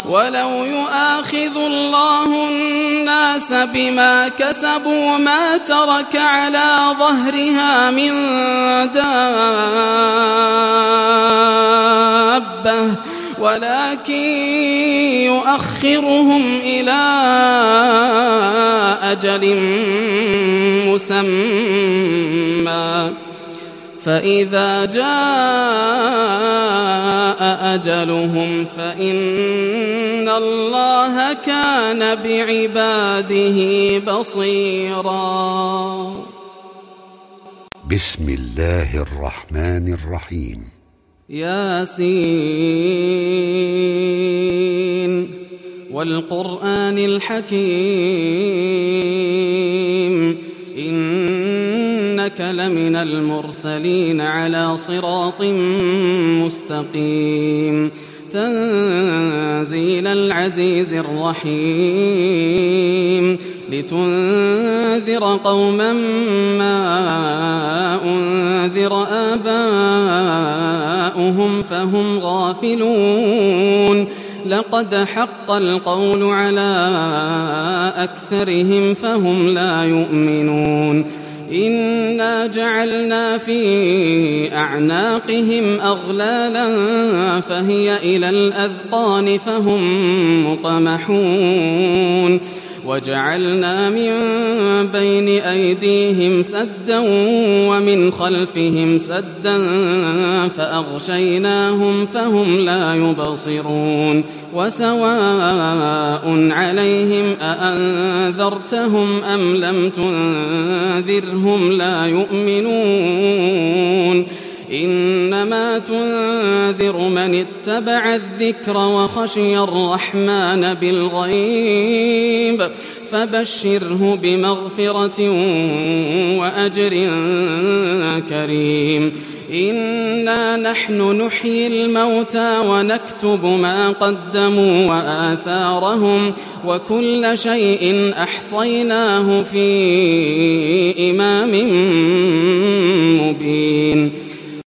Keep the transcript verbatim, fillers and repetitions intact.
ولو يؤاخذ الله الناس بما كسبوا ما ترك على ظهرها من دابة ولكن يؤخرهم إلى أجل مسمى فإذا جاء أجلهم فإن الله كان بعباده بصيرا. بسم الله الرحمن الرحيم. ياسين والقرآن الحكيم إنك لمن المرسلين على صراط مستقيم تنزيل العزيز الرحيم لتنذر قوما ما أنذر آباؤهم فهم غافلون لقد حق القول على أكثرهم فهم لا يؤمنون إنا جعلنا في أعناقهم أغلالا فهي إلى الأذقان فهم مقمحون وجعلنا من بين أيديهم سدا ومن خلفهم سدا فأغشيناهم فهم لا يبصرون وسواء عليهم أأنذرتهم أم لم تنذرهم لا يؤمنون إنما تنذر من اتبع الذكر وخشي الرحمن بالغيب فبشره بمغفرة وأجر كريم. إنا نحن نحيي الموتى ونكتب ما قدموا وآثارهم وكل شيء أحصيناه في إمام مبين.